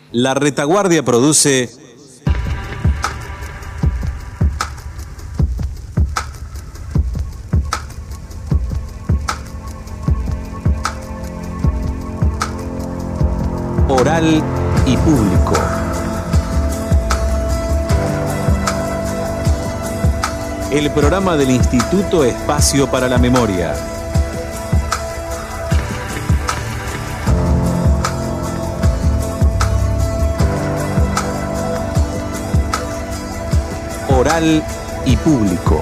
La Retaguardia produce Oral y Público. El programa del Instituto Espacio para la Memoria. Oral y Público.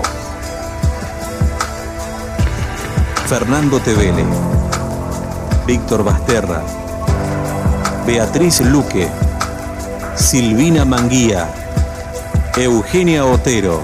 Fernando Tevele, Víctor Basterra, Beatriz Luque, Silvina Manguía, Eugenia Otero.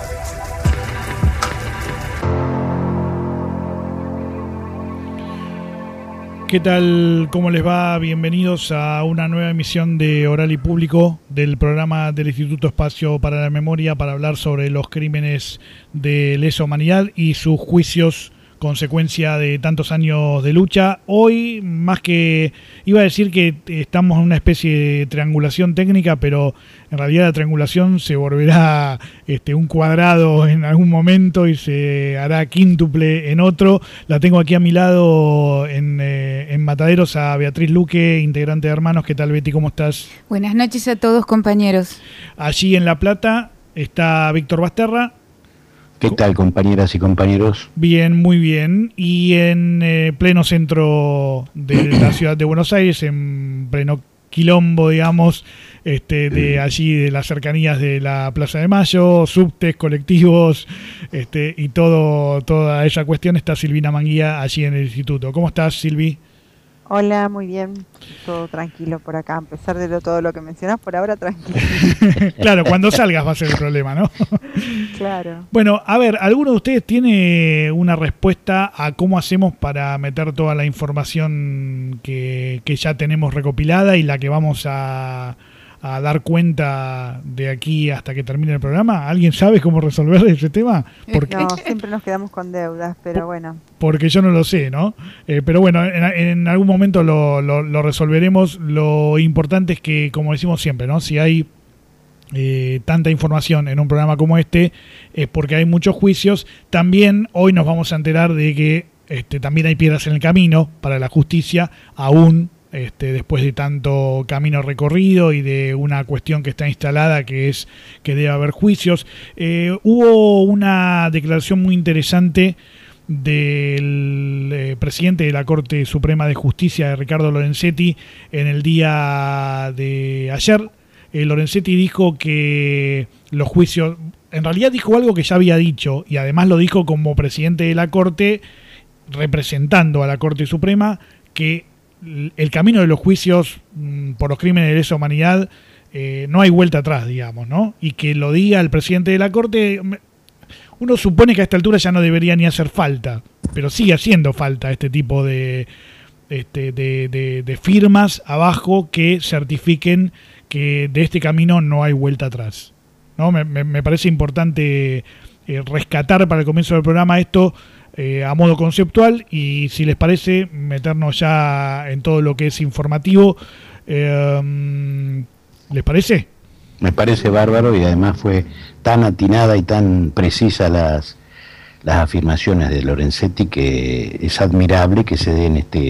¿Qué tal? ¿Cómo les va? Bienvenidos a una nueva emisión de Oral y Público del programa del Instituto Espacio para la Memoria para hablar sobre los crímenes de lesa humanidad y sus juicios consecuencia de tantos años de lucha. Hoy, más que, iba a decir que estamos en una especie de triangulación técnica, pero en realidad la triangulación se volverá un cuadrado en algún momento y se hará quíntuple en otro. La tengo aquí a mi lado en Mataderos a Beatriz Luque, integrante de Hermanos. ¿Qué tal, Betty? ¿Cómo estás? Buenas noches a todos, compañeros. Allí en La Plata está Víctor Basterra. ¿Qué tal, compañeras y compañeros? Bien, muy bien. Y en pleno centro de la ciudad de Buenos Aires, en pleno quilombo, digamos, de allí, de las cercanías de la Plaza de Mayo, subtes, colectivos, y toda esa cuestión, está Silvina Manguía allí en el instituto. ¿Cómo estás, Silvi? Hola, muy bien, todo tranquilo por acá, a pesar de todo lo que mencionás, por ahora tranquilo. Claro, cuando salgas va a ser el problema, ¿no? Claro. Bueno, a ver, ¿alguno de ustedes tiene una respuesta a cómo hacemos para meter toda la información que ya tenemos recopilada y la que vamos a dar cuenta de aquí hasta que termine el programa? ¿Alguien sabe cómo resolver ese tema? Porque no, siempre nos quedamos con deudas, pero bueno. Porque yo no lo sé, ¿no? Pero bueno, en algún momento lo resolveremos. Lo importante es que, como decimos siempre, ¿no? Si hay tanta información en un programa como este, es porque hay muchos juicios. También hoy nos vamos a enterar de que también hay piedras en el camino para la justicia, aún después de tanto camino recorrido y de una cuestión que está instalada, que es que debe haber juicios. Hubo una declaración muy interesante del presidente de la Corte Suprema de Justicia, Ricardo Lorenzetti, en el día de ayer. Lorenzetti dijo que los juicios, en realidad dijo algo que ya había dicho, y además lo dijo como presidente de la Corte, representando a la Corte Suprema, que el camino de los juicios por los crímenes de lesa humanidad no hay vuelta atrás, digamos, ¿no? Y que lo diga el presidente de la Corte, uno supone que a esta altura ya no debería ni hacer falta, pero sigue haciendo falta este tipo de firmas abajo que certifiquen que de este camino no hay vuelta atrás, ¿no? Me parece importante rescatar para el comienzo del programa esto a modo conceptual, y si les parece meternos ya en todo lo que es informativo. ¿Les parece? Me parece bárbaro, y además fue tan atinada y tan precisa las afirmaciones de Lorenzetti, que es admirable que se dé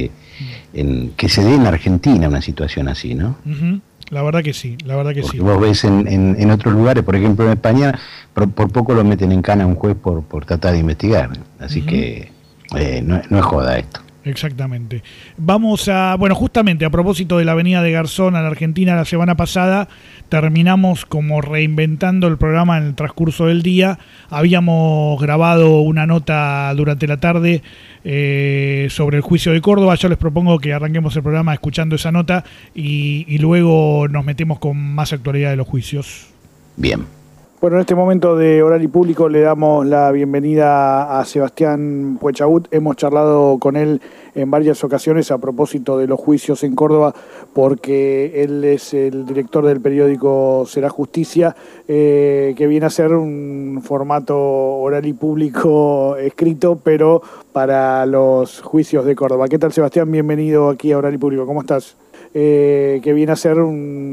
en Argentina una situación así, ¿no? Uh-huh. La verdad que sí, Porque sí. Vos ves en otros lugares, por ejemplo en España, por poco lo meten en cana a un juez por tratar de investigar. Así que no es joda esto. Exactamente. Vamos justamente a propósito de la avenida de Garzón a la Argentina, la semana pasada terminamos como reinventando el programa en el transcurso del día. Habíamos grabado una nota durante la tarde sobre el juicio de Córdoba. Yo les propongo que arranquemos el programa escuchando esa nota y luego nos metemos con más actualidad de los juicios. Bien. Bueno, en este momento de Oral y Público le damos la bienvenida a Sebastián Puechagut. Hemos charlado con él en varias ocasiones a propósito de los juicios en Córdoba, porque él es el director del periódico Será Justicia, que viene a ser un formato oral y público escrito, pero para los juicios de Córdoba. ¿Qué tal, Sebastián? Bienvenido aquí a Oral y Público. ¿Cómo estás? Que viene a ser un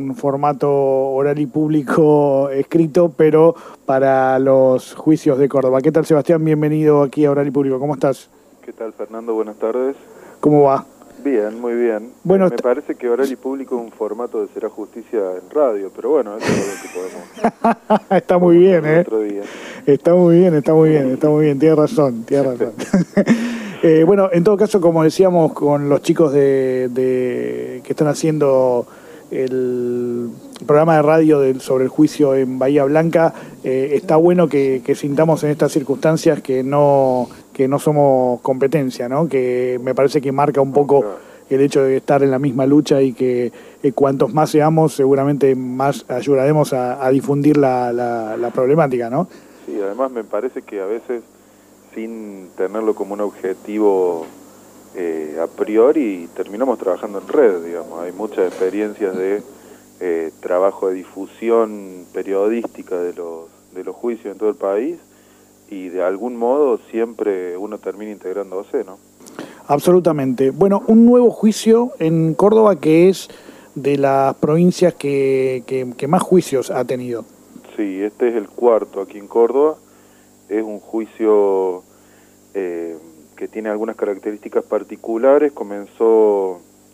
un formato oral y público escrito, pero para los juicios de Córdoba. ¿Qué tal, Sebastián? Bienvenido aquí a Oral y Público. ¿Cómo estás? ¿Qué tal, Fernando? Buenas tardes. ¿Cómo va? Bien, muy bien. Bueno, me parece que Oral y Público es un formato de Será Justicia en radio, pero bueno, eso es lo que podemos... Está muy bien, ¿eh? Otro día. Está muy bien. Tienes razón. Bueno, en todo caso, como decíamos con los chicos que están haciendo el programa de radio sobre el juicio en Bahía Blanca, está bueno que sintamos en estas circunstancias que no somos competencia, ¿no? Que me parece que marca un poco el hecho de estar en la misma lucha y que cuantos más seamos, seguramente más ayudaremos a difundir la problemática, ¿no? Sí, además me parece que a veces, sin tenerlo como un objetivo a priori, terminamos trabajando en red, digamos. Hay muchas experiencias de trabajo de difusión periodística de los juicios en todo el país, y de algún modo siempre uno termina integrándose, ¿no? Absolutamente. Bueno, un nuevo juicio en Córdoba que es de las provincias que más juicios ha tenido. Sí, este es el cuarto aquí en Córdoba. Es un juicio que tiene algunas características particulares. Comenzó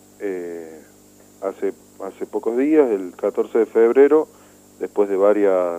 hace pocos días, el 14 de febrero, después de varias...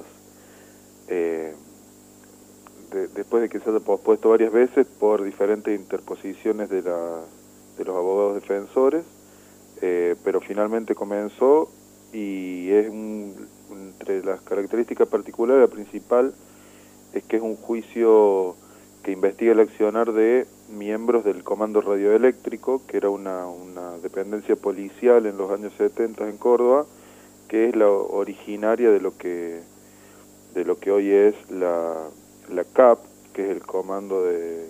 después de que se haya pospuesto varias veces por diferentes interposiciones de los abogados defensores, pero finalmente comenzó, y es entre las características particulares, la principal es que es un juicio que investiga el accionar de miembros del Comando Radioeléctrico, que era una dependencia policial en los años 70 en Córdoba, que es la originaria de lo que hoy es la CAP, que es el comando de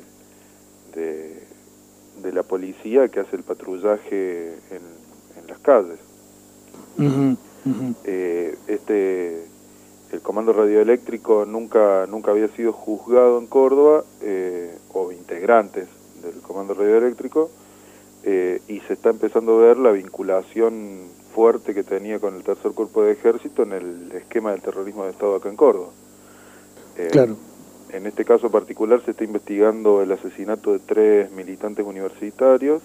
la policía que hace el patrullaje en las calles. El comando radioeléctrico nunca había sido juzgado en Córdoba, o integrantes del comando radioeléctrico, y se está empezando a ver la vinculación fuerte que tenía con el Tercer Cuerpo de Ejército en el esquema del terrorismo de Estado acá en Córdoba. Claro. En este caso particular se está investigando el asesinato de 3 militantes universitarios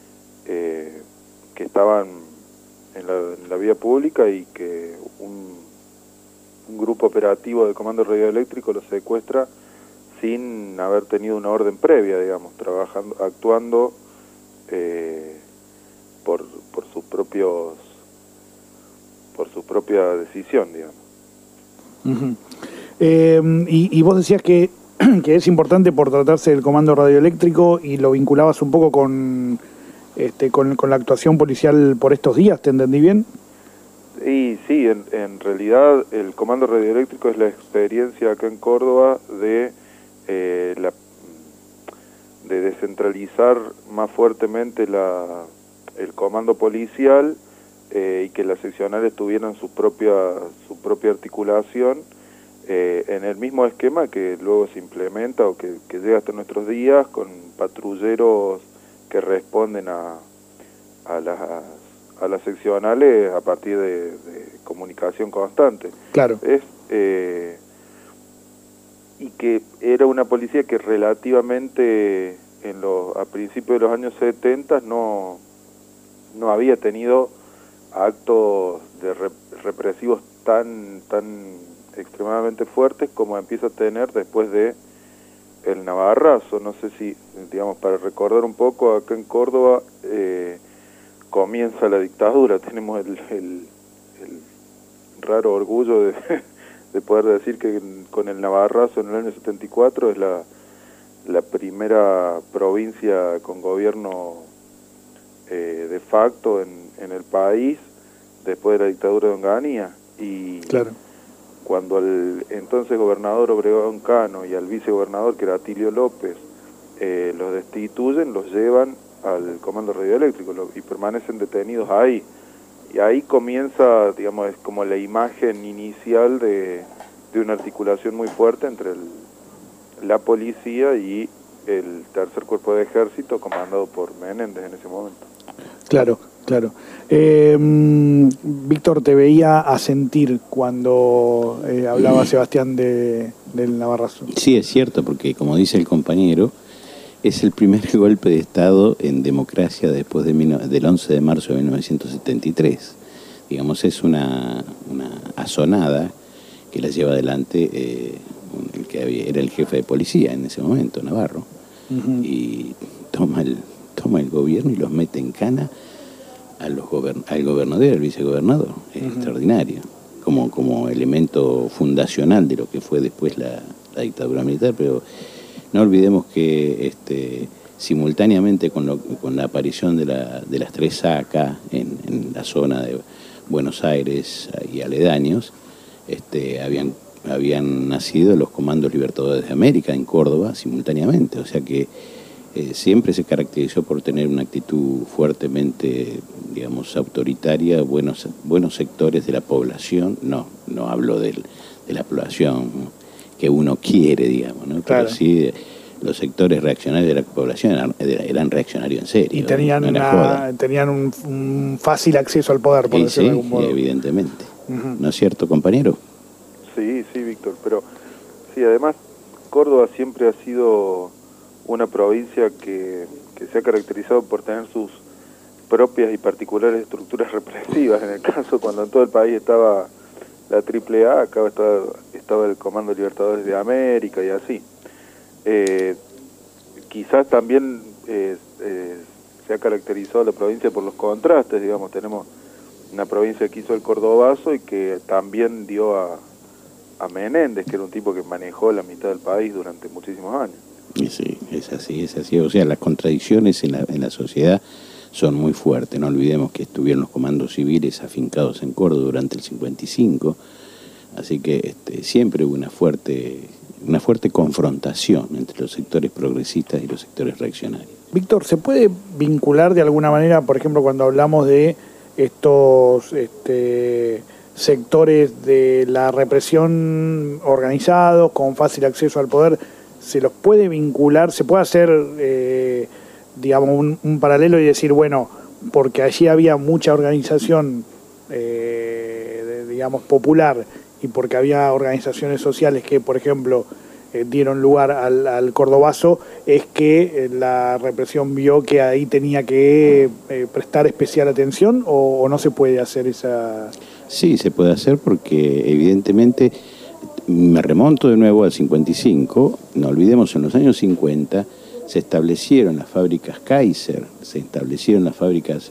que estaban en la vía pública, y que un grupo operativo del Comando Radioeléctrico los secuestra sin haber tenido una orden previa, digamos, actuando por su propia decisión, digamos. Y vos decías que es importante por tratarse del Comando Radioeléctrico, y lo vinculabas un poco con la actuación policial por estos días, ¿te entendí bien? Y sí, en realidad el Comando Radioeléctrico es la experiencia acá en Córdoba de descentralizar más fuertemente el comando policial, y que las seccionales tuvieran su propia articulación, en el mismo esquema que luego se implementa o que llega hasta nuestros días, con patrulleros que responden a las seccionales a partir de comunicación constante. Claro. Y que era una policía que relativamente a principios de los años 70 no había tenido actos represivos tan extremadamente fuertes como empieza a tener después de el Navarrazo. No sé si, digamos, para recordar un poco, acá en Córdoba comienza la dictadura. Tenemos el raro orgullo de poder decir que con el Navarrazo en el año 74 es la primera provincia con gobierno de facto en el país después de la dictadura de Onganía. Y claro, cuando al entonces gobernador Obregón Cano y al vicegobernador, que era Atilio López, los destituyen, los llevan al Comando Radioeléctrico y permanecen detenidos ahí. Y ahí comienza, digamos, es como la imagen inicial de una articulación muy fuerte entre la policía y el Tercer Cuerpo de Ejército, comandado por Menéndez en ese momento. Claro. Claro. Víctor, te veía asentir cuando hablaba Sebastián del Navarrazo. Sí, es cierto, porque como dice el compañero, es el primer golpe de Estado en democracia después del 11 de marzo de 1973. Digamos, es una asonada que la lleva adelante el que era el jefe de policía en ese momento, Navarro, y toma el gobierno y los mete en cana al gobernador y al vicegobernador. Es extraordinario, como elemento fundacional de lo que fue después la dictadura militar, pero no olvidemos que simultáneamente con la aparición de las 3A acá en la zona de Buenos Aires y aledaños, habían nacido los Comandos Libertadores de América en Córdoba simultáneamente, o sea que siempre se caracterizó por tener una actitud fuertemente, digamos, autoritaria, buenos sectores de la población, no hablo de la población que uno quiere, digamos, ¿no? Claro. Pero sí los sectores reaccionarios de la población eran reaccionarios en serio. Y tenían un fácil acceso al poder, por decirlo de algún modo. Evidentemente. ¿No es cierto, compañero? Sí, Víctor, pero sí, además Córdoba siempre ha sido una provincia que se ha caracterizado por tener sus propias y particulares estructuras represivas. En el caso, cuando en todo el país estaba la AAA, acá estaba el Comando Libertadores de América y así. Quizás también se ha caracterizado la provincia por los contrastes, digamos, tenemos una provincia que hizo el Cordobazo y que también dio a Menéndez, que era un tipo que manejó la mitad del país durante muchísimos años. Sí, es así. O sea, las contradicciones en la sociedad son muy fuertes. No olvidemos que estuvieron los comandos civiles afincados en Córdoba durante el 55, así que siempre hubo una fuerte confrontación entre los sectores progresistas y los sectores reaccionarios. Víctor, ¿se puede vincular de alguna manera, por ejemplo, cuando hablamos de estos sectores de la represión organizados con fácil acceso al poder, se los puede vincular, se puede hacer, digamos, un paralelo y decir, bueno, porque allí había mucha organización, digamos, popular, y porque había organizaciones sociales que, por ejemplo, dieron lugar al Cordobazo, es que la represión vio que ahí tenía que prestar especial atención, o no se puede hacer esa...? Sí, se puede hacer porque evidentemente, me remonto de nuevo al 55, no olvidemos, en los años 50 se establecieron las fábricas Kaiser, se establecieron las fábricas,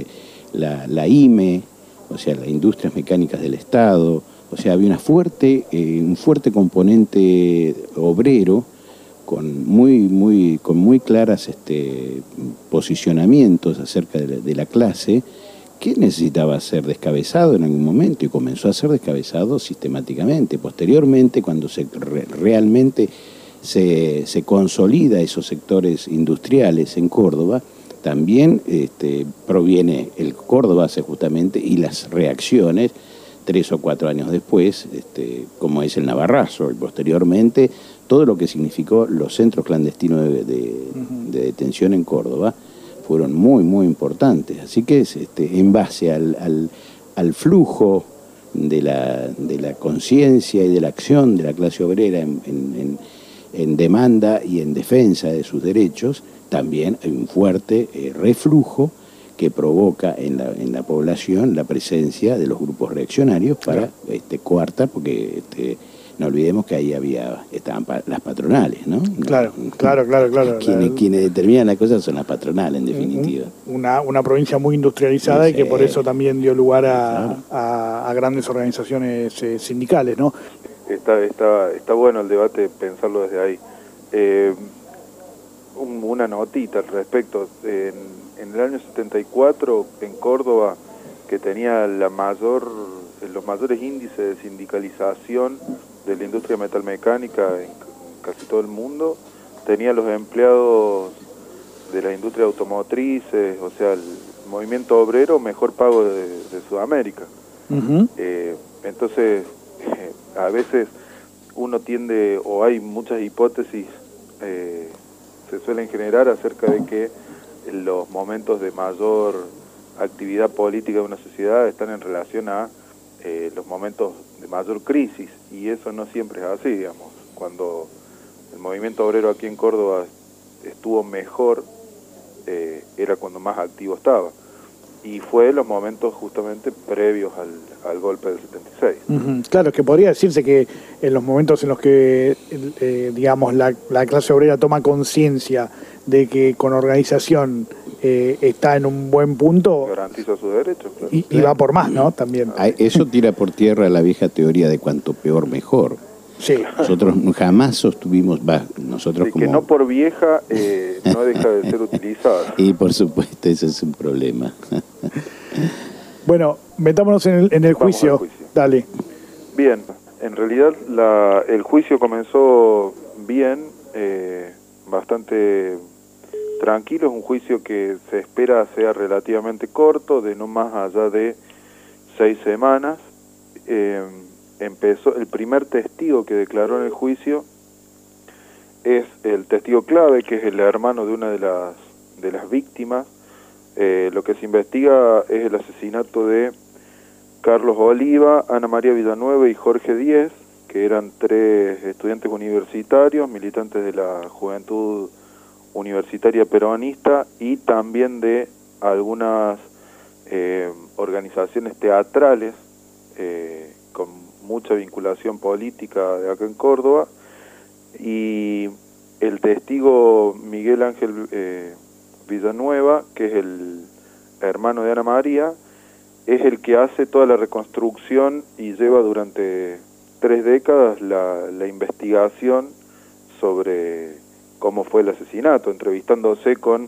la IME, o sea, las Industrias Mecánicas del Estado. O sea, había un fuerte componente obrero con muy claras posicionamientos acerca de la clase, que necesitaba ser descabezado en algún momento y comenzó a ser descabezado sistemáticamente. Posteriormente, cuando realmente se consolida esos sectores industriales en Córdoba, también proviene el Córdoba justamente y las reacciones 3 o 4 años después, como es el Navarrazo, y posteriormente todo lo que significó los centros clandestinos de detención en Córdoba fueron muy importantes. Así que en base al flujo de la conciencia y de la acción de la clase obrera en demanda y en defensa de sus derechos, también hay un fuerte reflujo que provoca en la población la presencia de los grupos reaccionarios para coartar, porque no olvidemos que ahí estaban las patronales, ¿no? Claro. Quienes determinan las cosas son las patronales, en definitiva. Una provincia muy industrializada, sí, y que por eso también dio lugar a grandes organizaciones sindicales, ¿no? Está bueno el debate, pensarlo desde ahí. Una notita al respecto. En el año 74, en Córdoba, que tenía los mayores índices de sindicalización de la industria metalmecánica en casi todo el mundo, tenía los empleados de la industria automotrices, o sea, el movimiento obrero mejor pago de Sudamérica. Entonces, a veces uno tiende, o hay muchas hipótesis, se suelen generar acerca de que en los momentos de mayor actividad política de una sociedad están en relación a los momentos de mayor crisis, y eso no siempre es así, digamos. Cuando el movimiento obrero aquí en Córdoba estuvo mejor, era cuando más activo estaba, y fue en los momentos justamente previos al golpe del 76. Claro, que podría decirse que en los momentos en los que digamos la clase obrera toma conciencia de que con organización está en un buen punto, garantiza sus derechos, claro. y va por más, ¿no? También. Eso tira por tierra la vieja teoría de cuanto peor mejor. Sí. Nosotros jamás sostuvimos, nosotros Sí, como... que no por vieja no deja de ser utilizada. Y por supuesto, ese es un problema. Bueno, metámonos en el juicio. Dale. Bien, en realidad el juicio comenzó bien, bastante tranquilo. Es un juicio que se espera sea relativamente corto, de no más allá de 6 semanas. Empezó el primer testigo que declaró en el juicio, es el testigo clave, que es el hermano de una de las víctimas. Lo que se investiga es el asesinato de Carlos Oliva, Ana María Villanueva y Jorge Díez, que eran 3 estudiantes universitarios, militantes de la Juventud Universitaria Peronista, y también de algunas organizaciones teatrales con mucha vinculación política de acá en Córdoba. Y el testigo Miguel Ángel Villanueva, que es el hermano de Ana María, es el que hace toda la reconstrucción y lleva durante 3 décadas la investigación sobre cómo fue el asesinato, entrevistándose con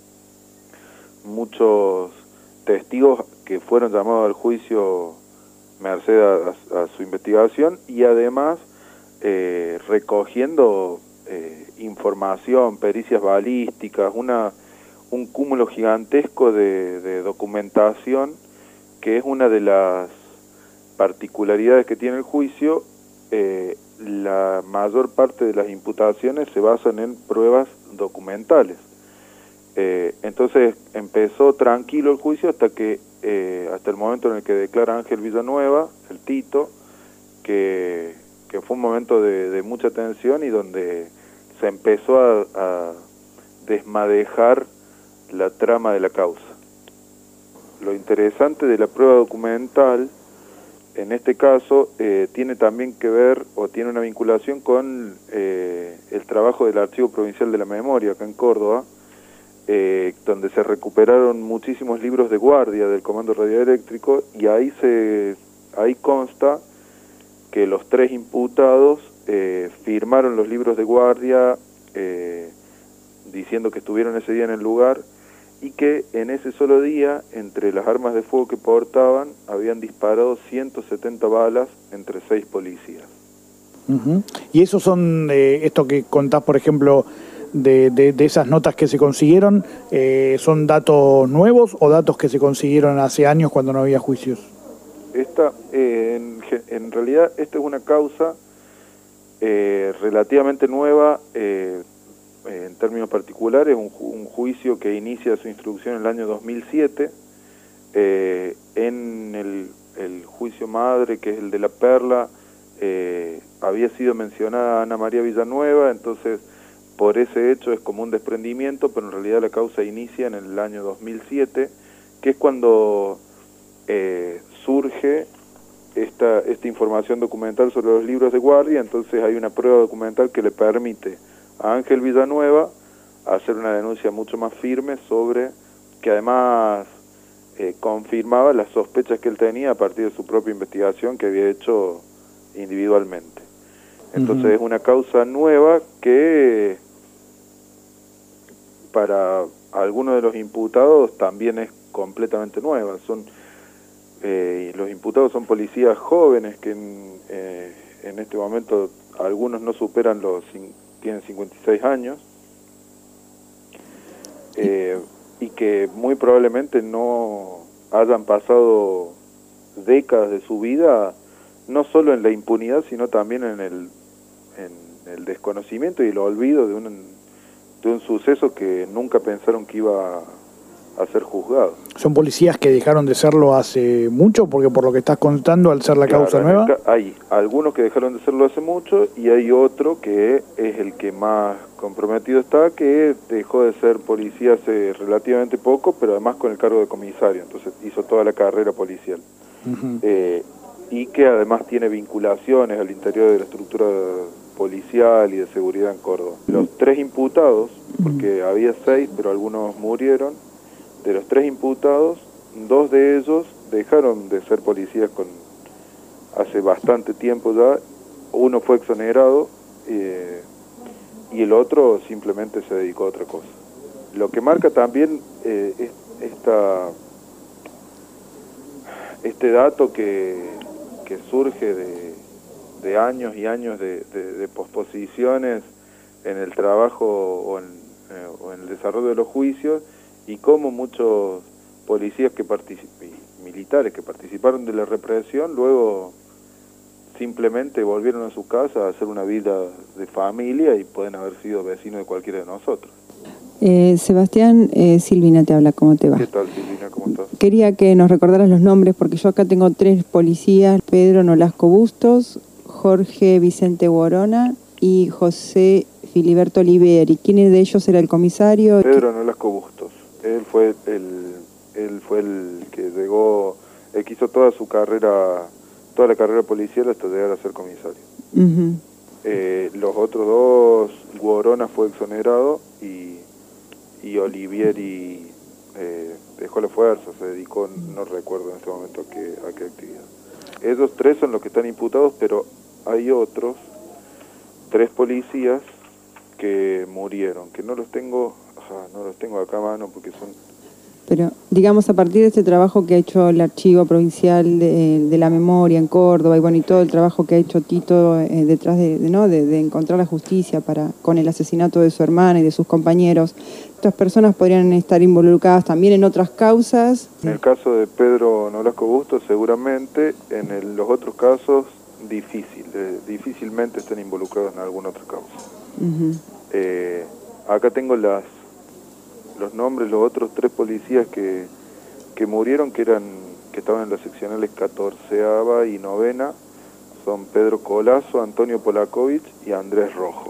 muchos testigos que fueron llamados al juicio merced a su investigación, y además recogiendo información, pericias balísticas, un cúmulo gigantesco de documentación, que es una de las particularidades que tiene el juicio. La mayor parte de las imputaciones se basan en pruebas documentales. Entonces empezó tranquilo el juicio hasta el momento en el que declara Ángel Villanueva, el Tito, que fue un momento de mucha tensión y donde se empezó a desmadejar la trama de la causa. Lo interesante de la prueba documental, en este caso, tiene también que ver, o tiene una vinculación con el trabajo del Archivo Provincial de la Memoria, acá en Córdoba, donde se recuperaron muchísimos libros de guardia del Comando Radioeléctrico, y ahí consta que los 3 imputados firmaron los libros de guardia diciendo que estuvieron ese día en el lugar, y que en ese solo día, entre las armas de fuego que portaban, habían disparado 170 balas entre 6 policías. Y esos son, esto que contás, por ejemplo, de esas notas que se consiguieron, ¿son datos nuevos o datos que se consiguieron hace años cuando no había juicios? En realidad esta es una causa relativamente nueva, en términos particulares, un juicio que inicia su instrucción en el año 2007, en el juicio madre, que es el de La Perla, había sido mencionada Ana María Villanueva, entonces por ese hecho es como un desprendimiento, pero en realidad la causa inicia en el año 2007, que es cuando surge esta información documental sobre los libros de guardia. Entonces hay una prueba documental que le permite a Ángel Villanueva hacer una denuncia mucho más firme sobre, que además confirmaba las sospechas que él tenía a partir de su propia investigación que había hecho individualmente. Entonces es una causa nueva que para algunos de los imputados también es completamente nueva. Los imputados son policías jóvenes que en este momento algunos no superan tienen 56 años, y que muy probablemente no hayan pasado décadas de su vida no solo en la impunidad, sino también en el desconocimiento y el olvido de un suceso que nunca pensaron que iba a ser juzgados. ¿Son policías que dejaron de serlo hace mucho? Porque por lo que estás contando, al ser la causa nueva... Hay algunos que dejaron de serlo hace mucho y hay otro que es el que más comprometido está, que dejó de ser policía hace relativamente poco, pero además con el cargo de comisario, entonces hizo toda la carrera policial. Y que además tiene vinculaciones al interior de la estructura policial y de seguridad en Córdoba. Los 3 imputados, porque había 6, pero algunos murieron, de los 3 imputados, 2 de ellos dejaron de ser policías hace bastante tiempo ya. Uno fue exonerado y el otro simplemente se dedicó a otra cosa. Lo que marca también este dato que surge de años y años de posposiciones en el trabajo o en el desarrollo de los juicios, y cómo muchos policías militares que participaron de la represión luego simplemente volvieron a su casa a hacer una vida de familia y pueden haber sido vecinos de cualquiera de nosotros. Sebastián, Silvina te habla, ¿cómo te va? ¿Qué tal, Silvina? ¿Cómo estás? Quería que nos recordaras los nombres porque yo acá tengo 3 policías: Pedro Nolasco Bustos, Jorge Vicente Borona y José Filiberto Oliveri. ¿Quién de ellos era el comisario? Pedro Nolasco Bustos. Él fue el que llegó, que hizo toda la carrera policial hasta llegar a ser comisario. Los otros 2, Guorona fue exonerado y Olivieri dejó la fuerza, se dedicó, no recuerdo en este momento a qué actividad. Esos 3 son los que están imputados, pero hay otros 3 policías que murieron, que no los tengo acá a mano porque son... Pero, digamos, a partir de este trabajo que ha hecho el Archivo Provincial de la Memoria en Córdoba, y bueno, y todo el trabajo que ha hecho Tito detrás de encontrar la justicia con el asesinato de su hermana y de sus compañeros, ¿estas personas podrían estar involucradas también en otras causas? En el caso de Pedro Nolasco Bustos, seguramente. En los otros casos, difícilmente estén involucrados en alguna otra causa. Acá tengo los nombres, los otros 3 policías que murieron, que estaban en las seccionales 14ª y 9ª, son Pedro Colazo, Antonio Polakovich y Andrés Rojo,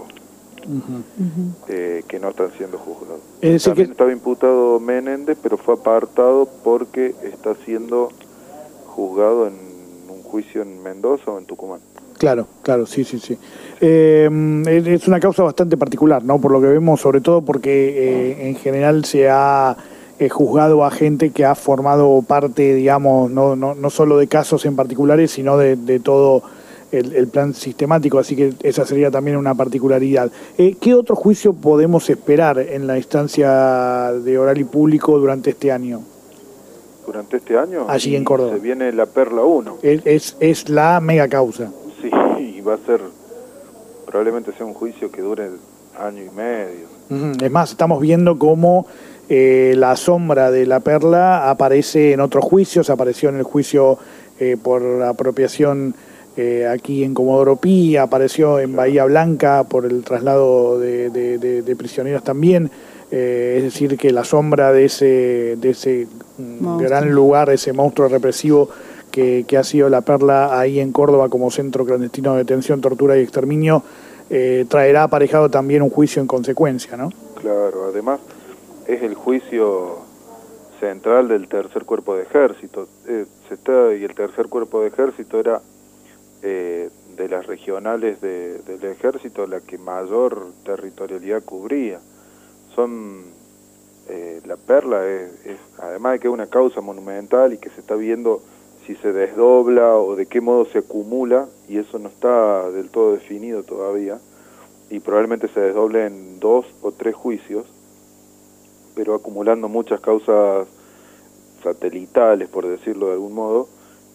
que no están siendo juzgados. También estaba imputado Menéndez, pero fue apartado porque está siendo juzgado en un juicio en Mendoza o en Tucumán. Claro, sí. Es una causa bastante particular, ¿no? Por lo que vemos, sobre todo porque en general se ha juzgado a gente que ha formado parte, digamos, no solo de casos en particulares, sino de todo el plan sistemático, así que esa sería también una particularidad. ¿Qué otro juicio podemos esperar en la instancia de oral y público durante este año? ¿Durante este año? Allí en Córdoba. Se viene la Perla 1. Es la mega causa. Sí, y va a ser, probablemente sea un juicio que dure año y medio. Es más, estamos viendo cómo la sombra de la Perla aparece en otros juicios, apareció en el juicio por apropiación aquí en Comodoro Pi, apareció en Bahía Blanca por el traslado de prisioneros también. Es decir, que la sombra de ese gran lugar, ese monstruo represivo que ha sido la Perla ahí en Córdoba como centro clandestino de detención, tortura y exterminio, traerá aparejado también un juicio en consecuencia, ¿no? Claro, además es el juicio central del tercer cuerpo de ejército, y el tercer cuerpo de ejército era de las regionales del ejército la que mayor territorialidad cubría. La Perla es, además de que es una causa monumental y que se está viendo si se desdobla o de qué modo se acumula, y eso no está del todo definido todavía, y probablemente se desdoble en 2 o 3 juicios, pero acumulando muchas causas satelitales, por decirlo de algún modo.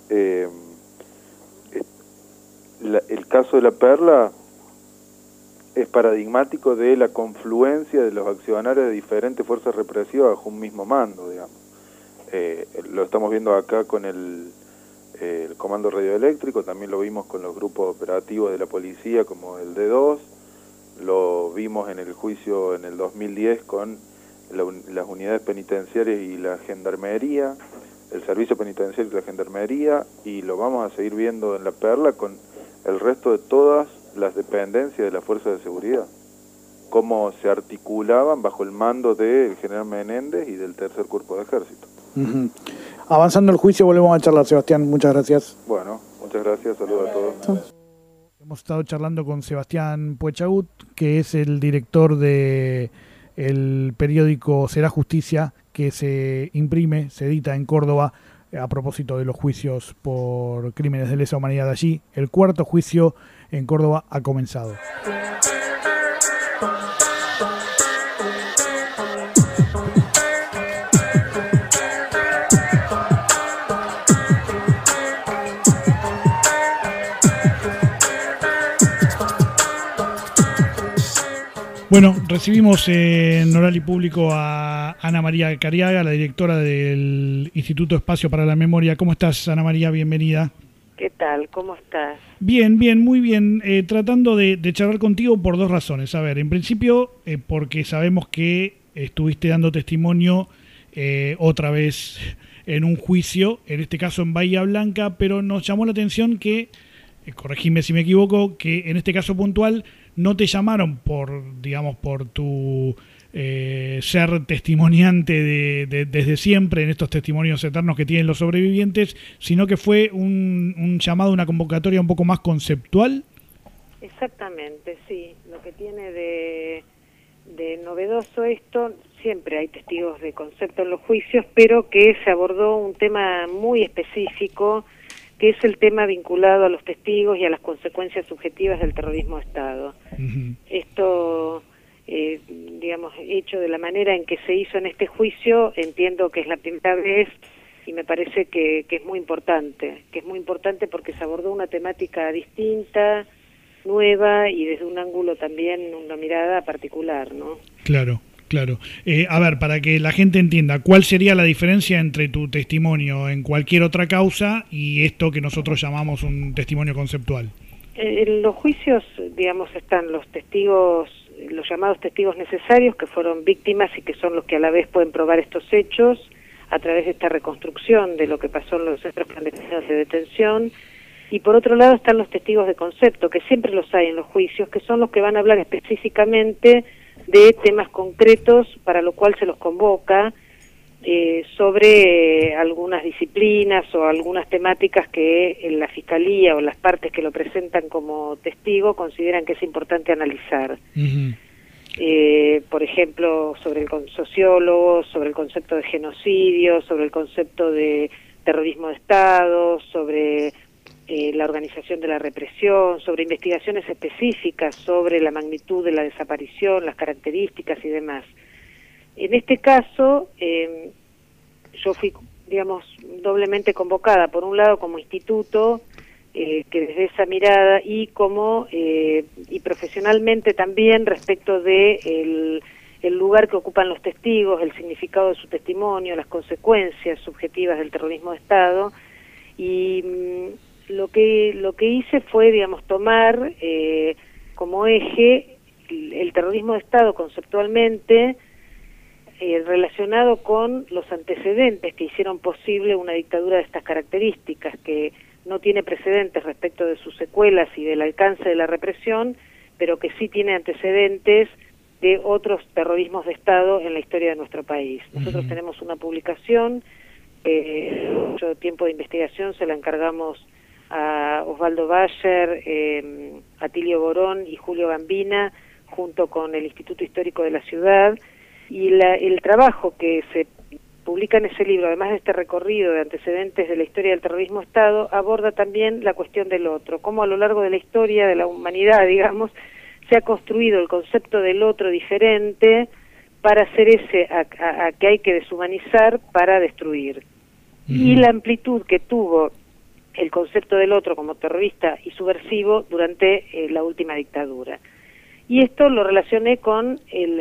El caso de la Perla es paradigmático de la confluencia de los accionarios de diferentes fuerzas represivas bajo un mismo mando, digamos. Lo estamos viendo acá con el comando radioeléctrico, también lo vimos con los grupos operativos de la policía como el D2, lo vimos en el juicio en el 2010 con las unidades penitenciarias y la gendarmería, el servicio penitenciario y la gendarmería, y lo vamos a seguir viendo en La Perla con el resto de todas las dependencias de las fuerzas de seguridad, cómo se articulaban bajo el mando del general Menéndez y del Tercer Cuerpo de Ejército. Avanzando el juicio, volvemos a charlar, Sebastián. Muchas gracias. Bueno, muchas gracias, saludos a todos. Hemos estado charlando con Sebastián Puechagut, que es el director de el periódico Será Justicia, que se imprime, se edita en Córdoba a propósito de los juicios por crímenes de lesa humanidad allí. El cuarto juicio en Córdoba ha comenzado. Bueno, recibimos en Oral y Público a Ana María Cariaga, la directora del Instituto Espacio para la Memoria. ¿Cómo estás, Ana María? Bienvenida. ¿Qué tal? ¿Cómo estás? Bien, muy bien. Tratando de charlar contigo por dos razones. A ver, en principio, porque sabemos que estuviste dando testimonio otra vez en un juicio, en este caso en Bahía Blanca, pero nos llamó la atención que, corregime si me equivoco, que en este caso puntual no te llamaron por tu ser testimoniante desde siempre en estos testimonios eternos que tienen los sobrevivientes, sino que fue un llamado, una convocatoria un poco más conceptual. Exactamente, sí. Lo que tiene de novedoso esto, siempre hay testigos de concepto en los juicios, pero que se abordó un tema muy específico, que es el tema vinculado a los testigos y a las consecuencias subjetivas del terrorismo de Estado. Uh-huh. Esto, hecho de la manera en que se hizo en este juicio, entiendo que es la primera vez y me parece que es muy importante, porque se abordó una temática distinta, nueva y desde un ángulo también, una mirada particular, ¿no? Claro. A ver, para que la gente entienda, ¿cuál sería la diferencia entre tu testimonio en cualquier otra causa y esto que nosotros llamamos un testimonio conceptual? En los juicios, están los testigos, los llamados testigos necesarios, que fueron víctimas y que son los que a la vez pueden probar estos hechos a través de esta reconstrucción de lo que pasó en los centros clandestinos de detención. Y por otro lado están los testigos de concepto, que siempre los hay en los juicios, que son los que van a hablar específicamente de temas concretos para lo cual se los convoca, sobre algunas disciplinas o algunas temáticas que en la Fiscalía o las partes que lo presentan como testigo consideran que es importante analizar. Uh-huh. Por ejemplo, sobre el sociólogo, sobre el concepto de genocidio, sobre el concepto de terrorismo de Estado, sobre la organización de la represión, sobre investigaciones específicas sobre la magnitud de la desaparición, las características y demás. En este caso, yo fui, doblemente convocada, por un lado como instituto, que desde esa mirada y y profesionalmente también respecto de el lugar que ocupan los testigos, el significado de su testimonio, las consecuencias subjetivas del terrorismo de Estado, y lo que hice fue, tomar como eje el terrorismo de Estado conceptualmente, relacionado con los antecedentes que hicieron posible una dictadura de estas características, que no tiene precedentes respecto de sus secuelas y del alcance de la represión, pero que sí tiene antecedentes de otros terrorismos de Estado en la historia de nuestro país. Nosotros tenemos una publicación, mucho tiempo de investigación se la encargamos a Osvaldo Bayer, a Tilio Borón y Julio Gambina, junto con el Instituto Histórico de la Ciudad, y el trabajo que se publica en ese libro, además de este recorrido de antecedentes de la historia del terrorismo de Estado, aborda también la cuestión del otro, cómo a lo largo de la historia de la humanidad, se ha construido el concepto del otro diferente para hacer ese a que hay que deshumanizar para destruir. Uh-huh. Y la amplitud que tuvo el concepto del otro como terrorista y subversivo durante la última dictadura. Y esto lo relacioné con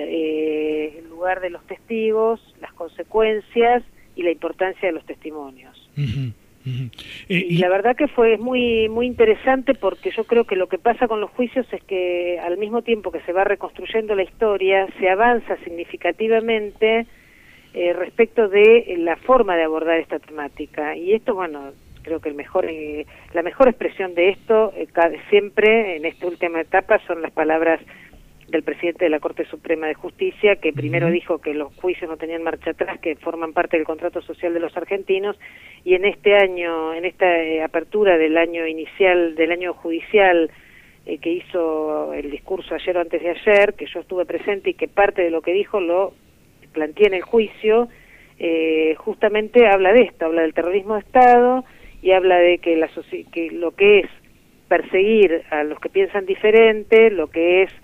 el lugar de los testigos, las consecuencias y la importancia de los testimonios. Uh-huh. Y la verdad que fue muy muy interesante, porque yo creo que lo que pasa con los juicios es que al mismo tiempo que se va reconstruyendo la historia, se avanza significativamente respecto de la forma de abordar esta temática. Y esto, bueno, creo que la mejor expresión de esto siempre en esta última etapa son las palabras del presidente de la Corte Suprema de Justicia, que primero dijo que los juicios no tenían marcha atrás, que forman parte del contrato social de los argentinos, y en este año, en esta apertura del año inicial, del año judicial, que hizo el discurso ayer o antes de ayer, que yo estuve presente y que parte de lo que dijo lo planteé en el juicio, justamente habla de esto, habla del terrorismo de Estado y habla de que, que lo que es perseguir a los que piensan diferente, lo que es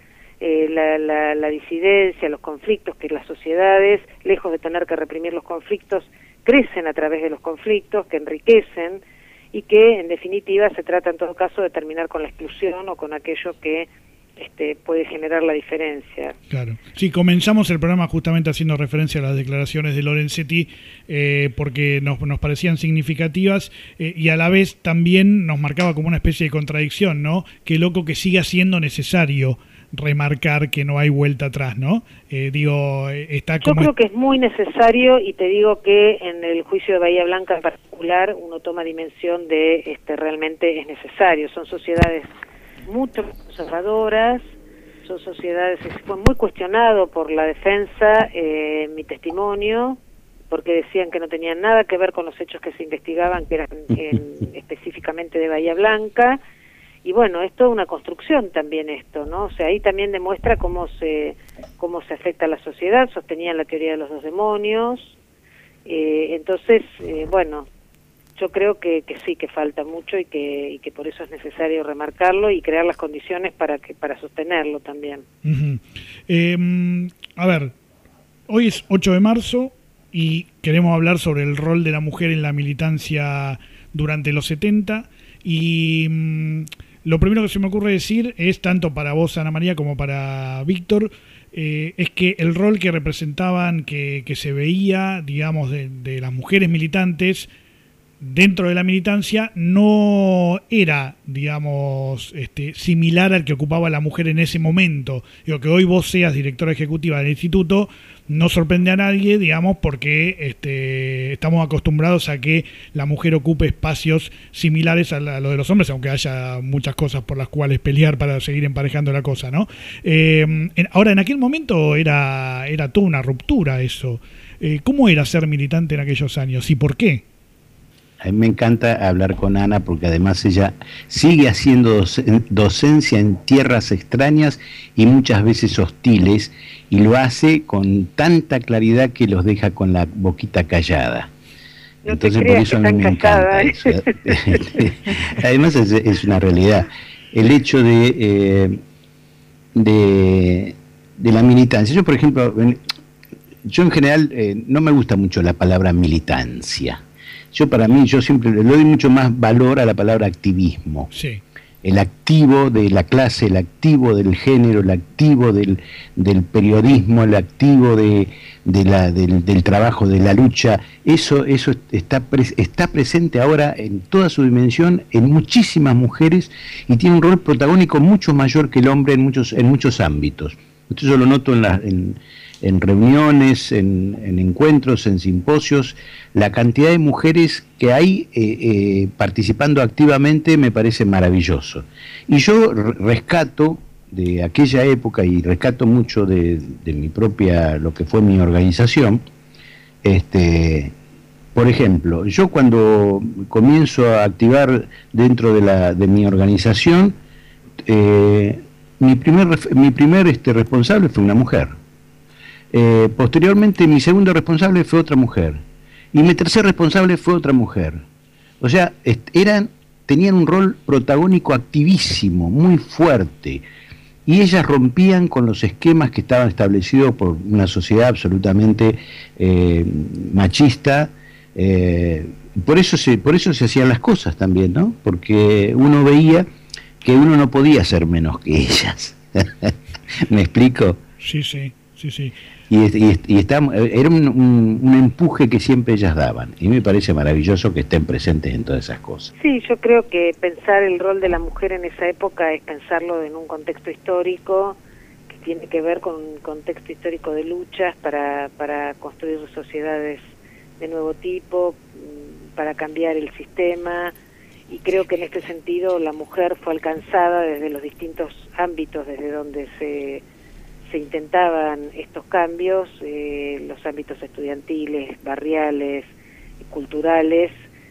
la disidencia, los conflictos, que las sociedades, lejos de tener que reprimir los conflictos, crecen a través de los conflictos, que enriquecen, y que en definitiva se trata en todo caso de terminar con la exclusión o con aquello que puede generar la diferencia. Claro. Sí, comenzamos el programa justamente haciendo referencia a las declaraciones de Lorenzetti, porque nos parecían significativas, y a la vez también nos marcaba como una especie de contradicción, ¿no? Qué loco que siga siendo necesario remarcar que no hay vuelta atrás, ¿no? Está como... Yo creo que es muy necesario, y te digo que en el juicio de Bahía Blanca en particular uno toma dimensión de realmente es necesario. Son sociedades mucho conservadoras, son sociedades, fue muy cuestionado por la defensa mi testimonio, porque decían que no tenían nada que ver con los hechos que se investigaban, que eran específicamente de Bahía Blanca. Y bueno, es toda una construcción también esto, ¿no? O sea, ahí también demuestra cómo se afecta a la sociedad. Sostenían la teoría de los dos demonios. Entonces, bueno, yo creo que sí, que falta mucho y que por eso es necesario remarcarlo y crear las condiciones para sostenerlo también. A ver, hoy es 8 de marzo y queremos hablar sobre el rol de la mujer en la militancia durante los 70 y... Lo primero que se me ocurre decir es, tanto para vos, Ana María, como para Víctor, es que el rol que representaban, que se veía, digamos, de las mujeres militantes dentro de la militancia no era, digamos, similar al que ocupaba la mujer en ese momento. Digo, que hoy vos seas directora ejecutiva del instituto no sorprende a nadie, digamos, porque estamos acostumbrados a que la mujer ocupe espacios similares a lo de los hombres, aunque haya muchas cosas por las cuales pelear para seguir emparejando la cosa, ¿no? Ahora, en aquel momento era toda una ruptura eso. ¿Cómo era ser militante en aquellos años y por qué? A mí me encanta hablar con Ana porque además ella sigue haciendo docencia en tierras extrañas y muchas veces hostiles, y lo hace con tanta claridad que los deja con la boquita callada. No entonces por eso a mí me encanta eso. Además es una realidad. El hecho de la militancia. Yo, por ejemplo, yo en general no me gusta mucho la palabra militancia. Yo siempre le doy mucho más valor a la palabra activismo. Sí. El activo de la clase, el activo del género, el activo del periodismo, el activo del trabajo, de la lucha. Eso está presente ahora en toda su dimensión en muchísimas mujeres y tiene un rol protagónico mucho mayor que el hombre en muchos ámbitos. Esto yo lo noto en reuniones, en encuentros, en simposios. La cantidad de mujeres que hay participando activamente me parece maravilloso. Y yo rescato de aquella época, y rescato mucho de mi propia, lo que fue mi organización. Por ejemplo, yo cuando comienzo a activar dentro de mi organización, mi primer responsable fue una mujer. Posteriormente mi segundo responsable fue otra mujer y mi tercer responsable fue otra mujer. O sea, tenían un rol protagónico activísimo, muy fuerte, y ellas rompían con los esquemas que estaban establecidos por una sociedad absolutamente machista. Por eso se hacían las cosas también, ¿no? Porque uno veía que uno no podía ser menos que ellas. ¿Me explico? Sí. Era un empuje que siempre ellas daban, y me parece maravilloso que estén presentes en todas esas cosas. Sí, yo creo que pensar el rol de la mujer en esa época es pensarlo en un contexto histórico que tiene que ver con un contexto histórico de luchas para construir sociedades de nuevo tipo, para cambiar el sistema, y creo que en este sentido la mujer fue alcanzada desde los distintos ámbitos desde donde se intentaban estos cambios, los ámbitos estudiantiles, barriales, culturales,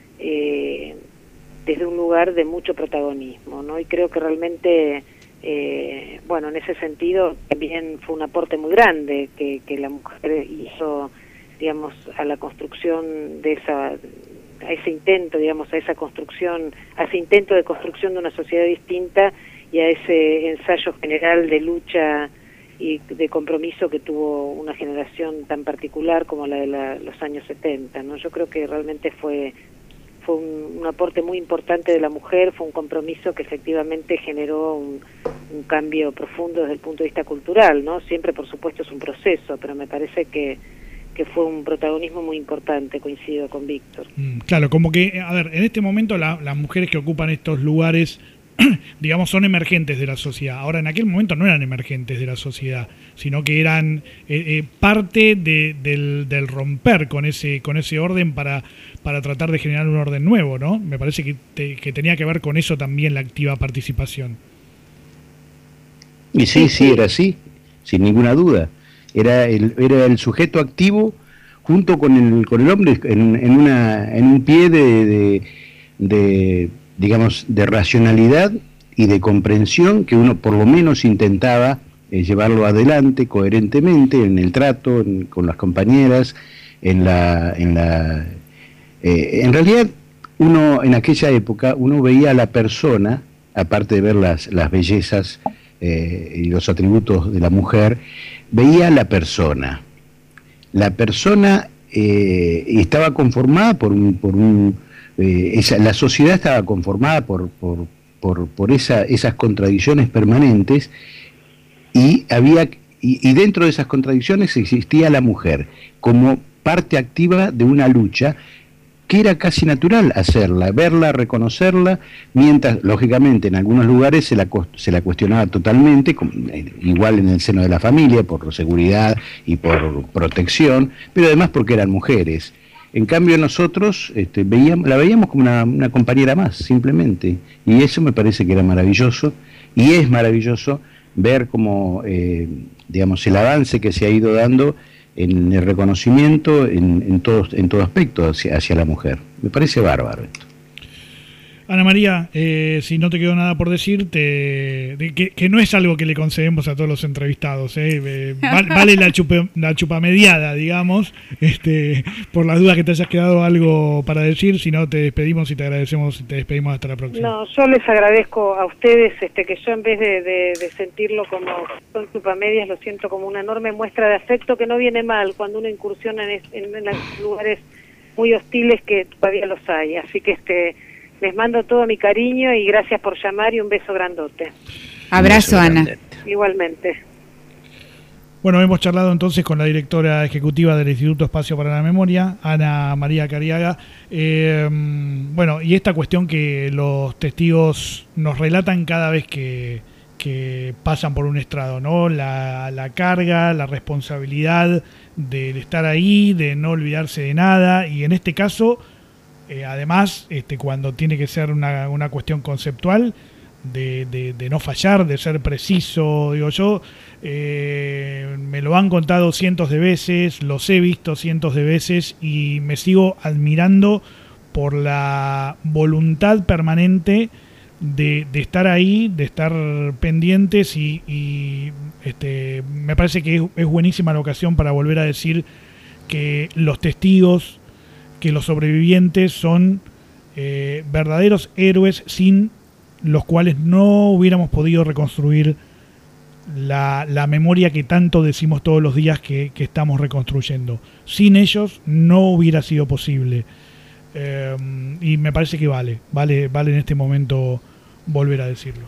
desde un lugar de mucho protagonismo, ¿no? Y creo que realmente, bueno, en ese sentido también fue un aporte muy grande que la mujer hizo, digamos, a la construcción de a ese intento, digamos, a esa construcción, a ese intento de construcción de una sociedad distinta y a ese ensayo general de lucha y de compromiso que tuvo una generación tan particular como la de los años 70, ¿no? Yo creo que realmente fue un aporte muy importante de la mujer, fue un compromiso que efectivamente generó un cambio profundo desde el punto de vista cultural, ¿no? Siempre, por supuesto, es un proceso, pero me parece que fue un protagonismo muy importante, coincido con Víctor. Claro, como que, a ver, en este momento las mujeres que ocupan estos lugares, digamos, son emergentes de la sociedad. Ahora, en aquel momento no eran emergentes de la sociedad, sino que eran parte del romper con ese orden para tratar de generar un orden nuevo, ¿no? Me parece que tenía que ver con eso también la activa participación. Y sí, era así, sin ninguna duda. Era el sujeto activo junto con el hombre en un pie de digamos, de racionalidad y de comprensión que uno por lo menos intentaba llevarlo adelante coherentemente en el trato con las compañeras, en realidad uno en aquella época uno veía a la persona, aparte de ver las bellezas y los atributos de la mujer, veía a la persona. La persona estaba conformada la sociedad estaba conformada por esas contradicciones permanentes y dentro de esas contradicciones existía la mujer como parte activa de una lucha que era casi natural hacerla, verla, reconocerla, mientras, lógicamente, en algunos lugares se la cuestionaba totalmente, igual en el seno de la familia, por seguridad y por protección, pero además porque eran mujeres. En cambio nosotros la veíamos como una compañera más, simplemente, y eso me parece que era maravilloso, y es maravilloso ver cómo, digamos, el avance que se ha ido dando en el reconocimiento en todo aspecto hacia la mujer. Me parece bárbaro esto. Ana María, si no te quedó nada por decir, que no es algo que le concedemos a todos los entrevistados, vale la chupamediada, digamos, por las dudas que te hayas quedado algo para decir, si no te despedimos y te agradecemos y te despedimos hasta la próxima. No, yo les agradezco a ustedes, que yo en vez de sentirlo como son chupamedias, lo siento como una enorme muestra de afecto que no viene mal cuando uno incursiona en lugares muy hostiles que todavía los hay, así que les mando todo mi cariño y gracias por llamar y un beso grandote. Abrazo, Ana. Igualmente. Bueno, hemos charlado entonces con la directora ejecutiva del Instituto Espacio para la Memoria, Ana María Cariaga. Bueno, y esta cuestión que los testigos nos relatan cada vez que pasan por un estrado, ¿no? La carga, la responsabilidad de estar ahí, de no olvidarse de nada, y en este caso... además, cuando tiene que ser una cuestión conceptual, de no fallar, de ser preciso, digo yo, me lo han contado cientos de veces, los he visto cientos de veces y me sigo admirando por la voluntad permanente de estar ahí, de estar pendientes y me parece que es buenísima la ocasión para volver a decir que los testigos, que los sobrevivientes son verdaderos héroes sin los cuales no hubiéramos podido reconstruir la memoria que tanto decimos todos los días que estamos reconstruyendo. Sin ellos no hubiera sido posible. Y me parece que vale en este momento volver a decirlo.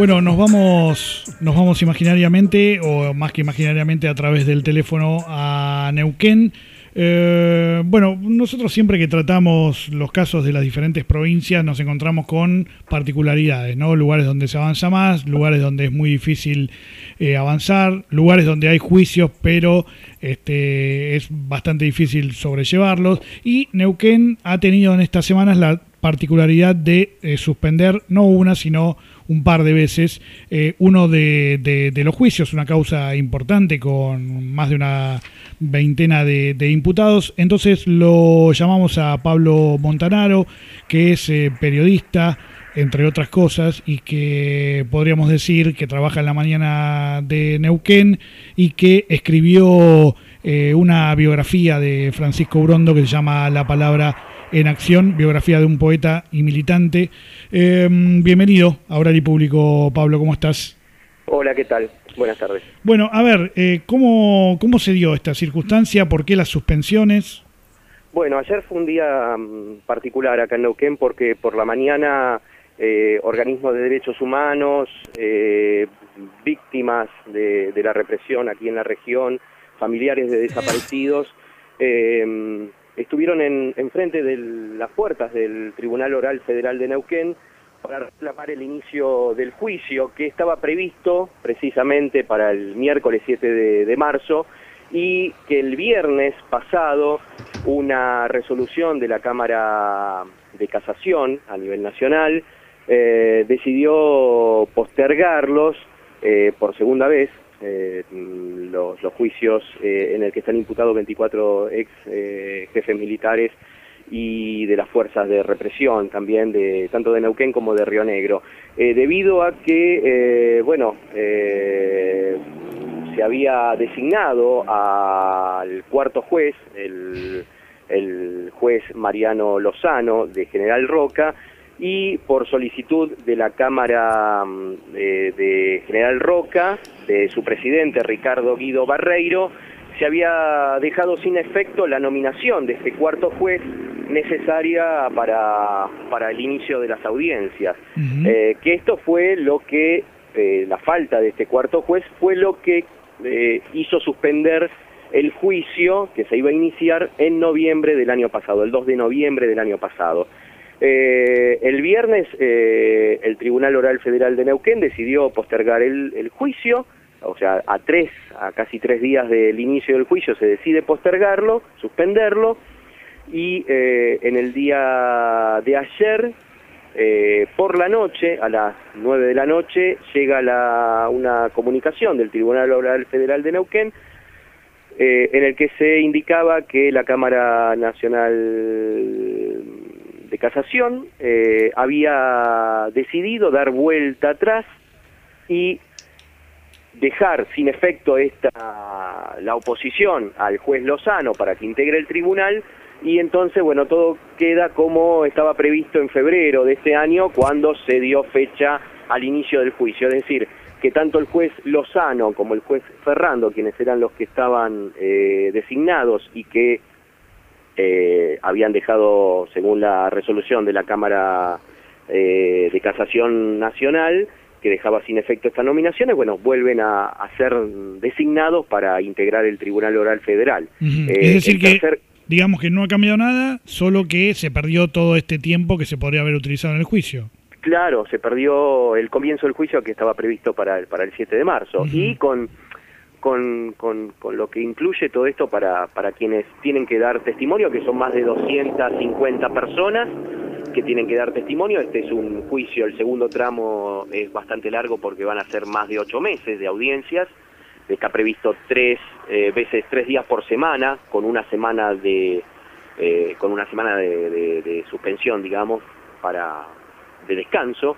Bueno, nos vamos imaginariamente, o más que imaginariamente, a través del teléfono a Neuquén. Bueno, nosotros siempre que tratamos los casos de las diferentes provincias nos encontramos con particularidades, ¿no? Lugares donde se avanza más, lugares donde es muy difícil avanzar, lugares donde hay juicios, pero es bastante difícil sobrellevarlos. Y Neuquén ha tenido en estas semanas la particularidad de suspender no una, sino un par de veces uno de los juicios, una causa importante con más de una veintena de imputados. Entonces lo llamamos a Pablo Montanaro, que es periodista, entre otras cosas, y que podríamos decir que trabaja en la mañana de Neuquén y que escribió una biografía de Francisco Urondo que se llama La Palabra en Acción, biografía de un poeta y militante. Bienvenido a Oral y Público, Pablo, ¿cómo estás? Hola, ¿qué tal? Buenas tardes. Bueno, a ver, ¿cómo se dio esta circunstancia? ¿Por qué las suspensiones? Bueno, ayer fue un día particular acá en Neuquén porque por la mañana organismos de derechos humanos, víctimas de la represión aquí en la región, familiares de desaparecidos, estuvieron enfrente de las puertas del Tribunal Oral Federal de Neuquén para reclamar el inicio del juicio que estaba previsto precisamente para el miércoles 7 de marzo y que el viernes pasado una resolución de la Cámara de Casación a nivel nacional decidió postergarlos por segunda vez. Los juicios en el que están imputados 24 ex jefes militares y de las fuerzas de represión también, tanto de Neuquén como de Río Negro, debido a que se había designado al cuarto juez, el juez Mariano Lozano de General Roca, y por solicitud de la Cámara de General Roca, de su presidente Ricardo Guido Barreiro, se había dejado sin efecto la nominación de este cuarto juez necesaria para el inicio de las audiencias. Que esto fue lo que, la falta de este cuarto juez fue lo que hizo suspender el juicio que se iba a iniciar en noviembre del año pasado, el 2 de noviembre del año pasado. El viernes el Tribunal Oral Federal de Neuquén decidió postergar el juicio, o sea, a casi 3 días del inicio del juicio se decide postergarlo, suspenderlo, y en el día de ayer, por la noche, a las 9 de la noche, llega una comunicación del Tribunal Oral Federal de Neuquén, en el que se indicaba que la Cámara Nacional de Casación había decidido dar vuelta atrás y dejar sin efecto la oposición al juez Lozano para que integre el tribunal, y entonces, bueno, todo queda como estaba previsto en febrero de este año, cuando se dio fecha al inicio del juicio. Es decir, que tanto el juez Lozano como el juez Ferrando, quienes eran los que estaban designados y que habían dejado, según la resolución de la Cámara de Casación Nacional, que dejaba sin efecto estas nominaciones, bueno, vuelven a ser designados para integrar el Tribunal Oral Federal. Es decir, digamos que no ha cambiado nada, solo que se perdió todo este tiempo que se podría haber utilizado en el juicio. Claro, se perdió el comienzo del juicio que estaba previsto para el 7 de marzo, y con lo que incluye todo esto para quienes tienen que dar testimonio, que son más de 250 personas que tienen que dar testimonio. Este es un juicio, el segundo tramo es bastante largo porque van a ser más de 8 meses de audiencias. Está previsto 3 días por semana, con una semana de suspensión, digamos, de descanso.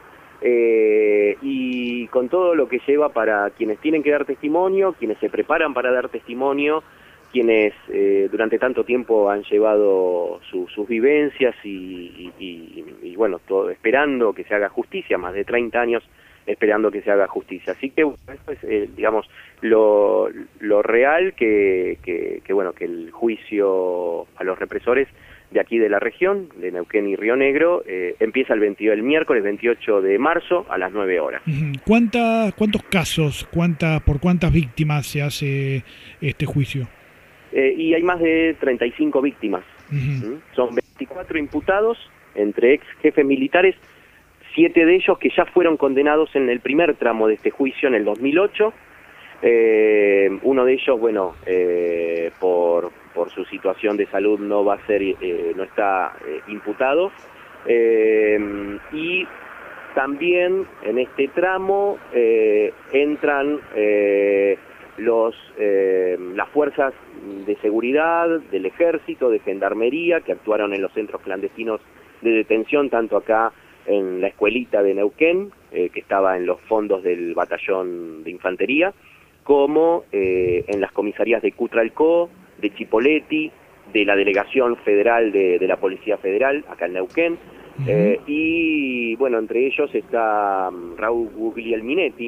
Y con todo lo que lleva para quienes tienen que dar testimonio, quienes se preparan para dar testimonio, quienes durante tanto tiempo han llevado sus vivencias y bueno, todo esperando que se haga justicia, más de 30 años esperando que se haga justicia. Así que bueno, esto es digamos lo real, que bueno, que el juicio a los represores de aquí de la región, de Neuquén y Río Negro, empieza el miércoles 28 de marzo a las 9 horas. ¿Cuántos casos, por cuántas víctimas se hace este juicio? Y hay más de 35 víctimas. Son 24 imputados, entre ex jefes militares, 7 de ellos que ya fueron condenados en el primer tramo de este juicio en el 2008. Uno de ellos, bueno, por su situación de salud no va a ser, no está imputado. Y también en este tramo entran las fuerzas de seguridad del ejército, de gendarmería, que actuaron en los centros clandestinos de detención, tanto acá en la escuelita de Neuquén, que estaba en los fondos del batallón de infantería, como en las comisarías de Cutralcó, de Chipoleti, de la Delegación Federal de la Policía Federal, acá en Neuquén, y bueno, entre ellos está Raúl Guglielminetti,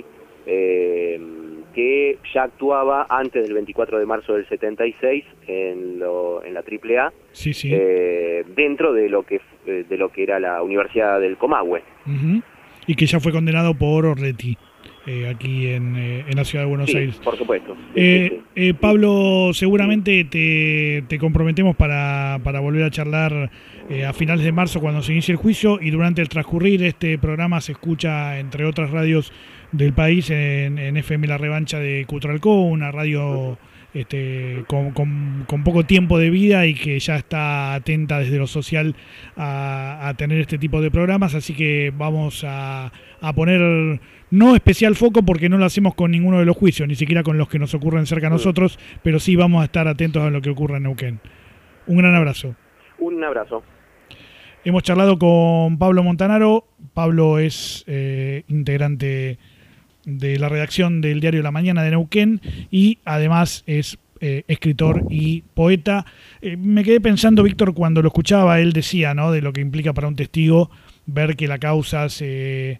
que ya actuaba antes del 24 de marzo del 76 en la AAA, dentro de lo que era la Universidad del Comahue. Y que ya fue condenado por Orretti, aquí en la ciudad de Buenos Aires. Por supuesto. Pablo, seguramente te comprometemos para volver a charlar a finales de marzo cuando se inicie el juicio, y durante el transcurrir este programa se escucha, entre otras radios del país, en FM La Revancha de Cutralcó, una radio con poco tiempo de vida y que ya está atenta desde lo social a tener este tipo de programas, así que vamos a poner no especial foco porque no lo hacemos con ninguno de los juicios, ni siquiera con los que nos ocurren cerca a nosotros, pero sí vamos a estar atentos a lo que ocurra en Neuquén. Un gran abrazo. Un abrazo. Hemos charlado con Pablo Montanaro. Pablo es integrante de la redacción del diario La Mañana de Neuquén y además es escritor y poeta. Me quedé pensando, Víctor, cuando lo escuchaba, él decía, ¿no?, de lo que implica para un testigo ver que la causa se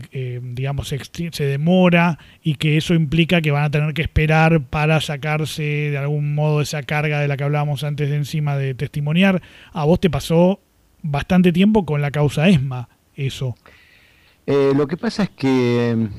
demora y que eso implica que van a tener que esperar para sacarse de algún modo esa carga de la que hablábamos antes de encima de testimoniar. A vos te pasó bastante tiempo con la causa ESMA, eso. Lo que pasa es que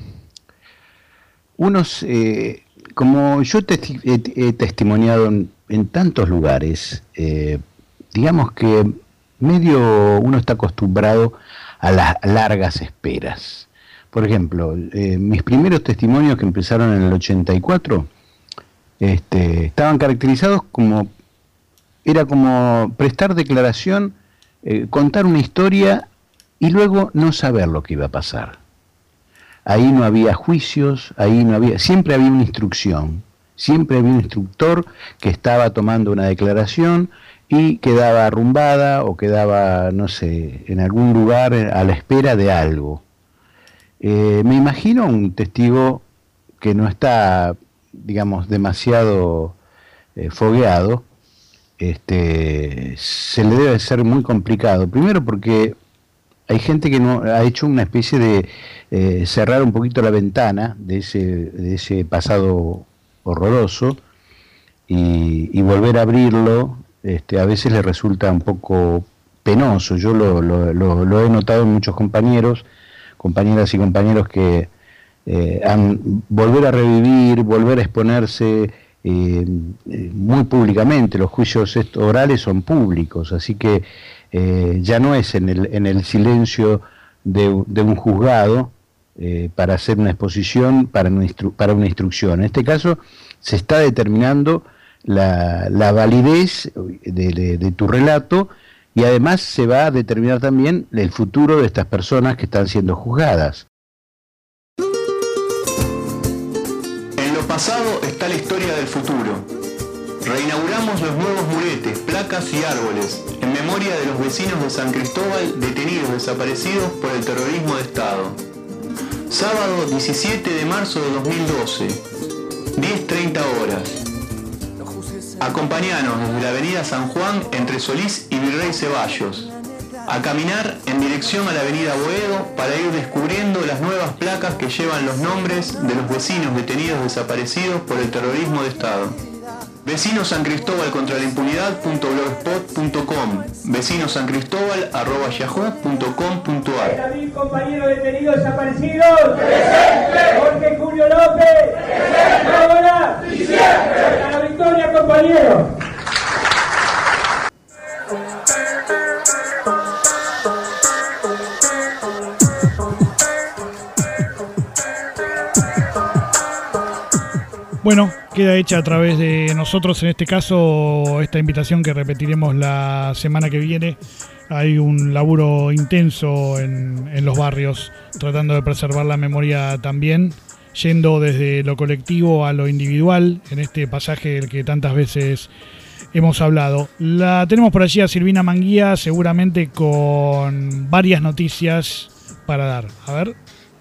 como yo he testimoniado en tantos lugares, digamos que medio uno está acostumbrado a las largas esperas. Por ejemplo, mis primeros testimonios, que empezaron en el 84, estaban caracterizados era como prestar declaración, contar una historia y luego no saber lo que iba a pasar. Ahí no había juicios, siempre había una instrucción, siempre había un instructor que estaba tomando una declaración y quedaba arrumbada o quedaba, no sé, en algún lugar a la espera de algo. Me imagino un testigo que no está, digamos, demasiado fogueado, se le debe ser muy complicado. Primero porque hay gente que no ha hecho una especie de cerrar un poquito la ventana de ese pasado horroroso y volver a abrirlo. A veces le resulta un poco penoso. Yo lo he notado en muchos compañeras y compañeros que volver a revivir, volver a exponerse muy públicamente. Los juicios orales son públicos, así que ya no es en el silencio de un juzgado para hacer una exposición, para una instrucción. En este caso se está determinando la validez de tu relato, y además se va a determinar también el futuro de estas personas que están siendo juzgadas. En lo pasado está la historia del futuro. Reinauguramos los nuevos muretes, placas y árboles en memoria de los vecinos de San Cristóbal detenidos desaparecidos por el terrorismo de Estado. Sábado 17 de marzo de 2012, 10:30 horas. Acompáñanos desde la avenida San Juan entre Solís y Virrey Ceballos, a caminar en dirección a la avenida Boedo para ir descubriendo las nuevas placas que llevan los nombres de los vecinos detenidos desaparecidos por el terrorismo de Estado. Vecinos San Cristóbal contra la impunidad.blogspot.com, vecinossancristóbal@yahoo.com.ar. David, compañero detenido desaparecidos. Presente. Jorge Julio López. Presente. Ahora. Y siempre. Hasta la victoria, compañeros. Bueno, queda hecha a través de nosotros, en este caso, esta invitación que repetiremos la semana que viene. Hay un laburo intenso en los barrios, tratando de preservar la memoria también, yendo desde lo colectivo a lo individual, en este pasaje del que tantas veces hemos hablado. La tenemos por allí a Silvina Manguía, seguramente con varias noticias para dar. A ver.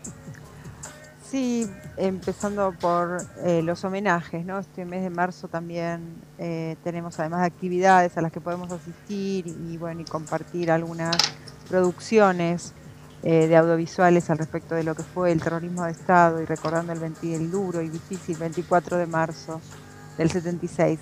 Sí, empezando por los homenajes, ¿no? Este mes de marzo también tenemos además actividades a las que podemos asistir y bueno, y compartir algunas producciones de audiovisuales al respecto de lo que fue el terrorismo de Estado y recordando el duro y difícil 24 de marzo del 76.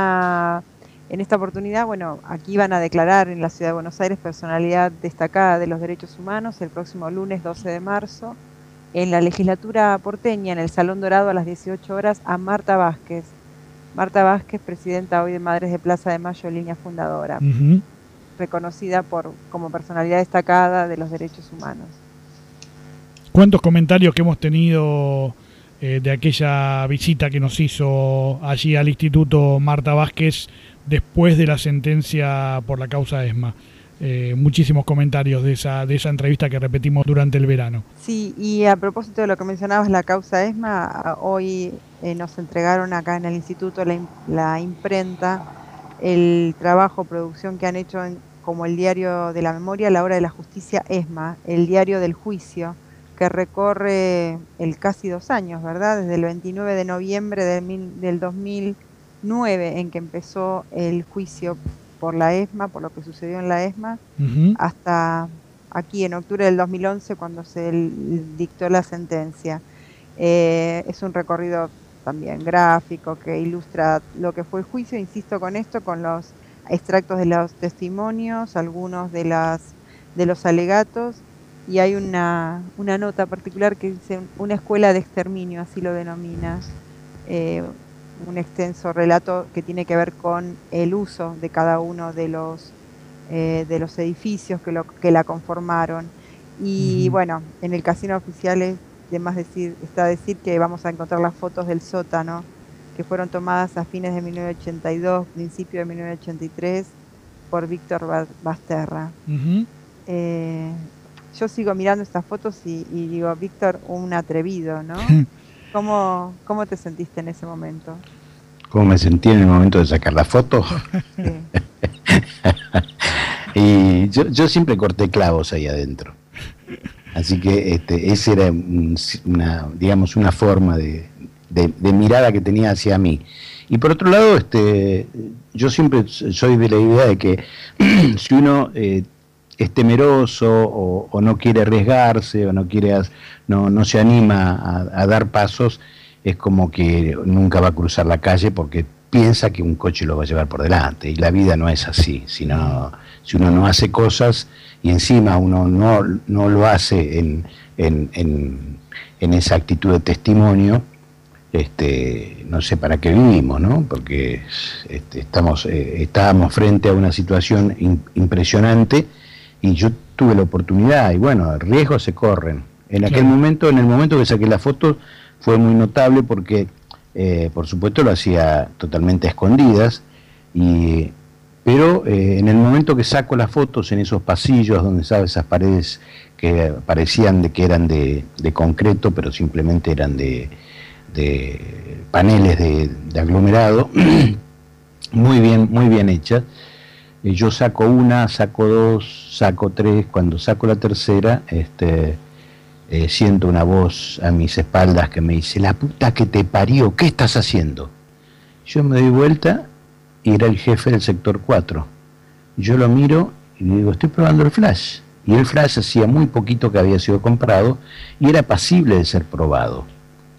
En esta oportunidad, bueno, aquí van a declarar en la Ciudad de Buenos Aires personalidad destacada de los derechos humanos el próximo lunes 12 de marzo. En la legislatura porteña, en el Salón Dorado a las 18 horas, a Marta Vázquez. Marta Vázquez, presidenta hoy de Madres de Plaza de Mayo, línea fundadora, reconocida como personalidad destacada de los derechos humanos. ¿Cuántos comentarios que hemos tenido de aquella visita que nos hizo allí al Instituto Marta Vázquez después de la sentencia por la causa ESMA? Muchísimos comentarios de esa entrevista que repetimos durante el verano. Sí, y a propósito de lo que mencionabas, la causa ESMA, hoy nos entregaron acá en el instituto la imprenta, el trabajo, producción que han hecho como el Diario de la Memoria, La Hora de la Justicia ESMA, el diario del juicio, que recorre el casi 2 años, ¿verdad? Desde el 29 de noviembre del 2009, en que empezó el juicio por la ESMA, por lo que sucedió en la ESMA, hasta aquí en octubre del 2011 cuando se dictó la sentencia. Es un recorrido también gráfico que ilustra lo que fue el juicio, insisto con esto, con los extractos de los testimonios, algunos de los alegatos, y hay una nota particular que dice una escuela de exterminio, así lo denomina, un extenso relato que tiene que ver con el uso de cada uno de los edificios que la conformaron. Y bueno, en el casino oficial está decir que vamos a encontrar las fotos del sótano que fueron tomadas a fines de 1982, principio de 1983, por Víctor Basterra. Yo sigo mirando estas fotos y digo, Víctor, un atrevido, ¿no? ¿Cómo te sentiste en ese momento? ¿Cómo me sentí en el momento de sacar la foto? Sí. Y yo siempre corté clavos ahí adentro. Así que esa era una forma de mirada que tenía hacia mí. Y por otro lado, yo siempre soy de la idea de que si uno es temeroso o no quiere arriesgarse o no se anima a dar pasos, es como que nunca va a cruzar la calle porque piensa que un coche lo va a llevar por delante, y la vida no es así. Si uno no hace cosas y encima uno no lo hace en esa actitud de testimonio, no sé para qué vivimos, ¿no? Porque estábamos frente a una situación impresionante y yo tuve la oportunidad, y bueno, riesgos se corren. En aquel momento, en el momento que saqué la foto, fue muy notable porque, por supuesto, lo hacía totalmente a escondidas, pero en el momento que saco las fotos en esos pasillos donde, ¿sabes?, esas paredes que parecían que eran de concreto, pero simplemente eran de paneles de aglomerado, muy bien hechas. Yo saco una, saco dos, saco tres. Cuando saco la tercera, siento una voz a mis espaldas que me dice: la puta que te parió, ¿qué estás haciendo? Yo me doy vuelta y era el jefe del sector 4. Yo lo miro y le digo: estoy probando el flash. Y el flash hacía muy poquito que había sido comprado y era pasible de ser probado.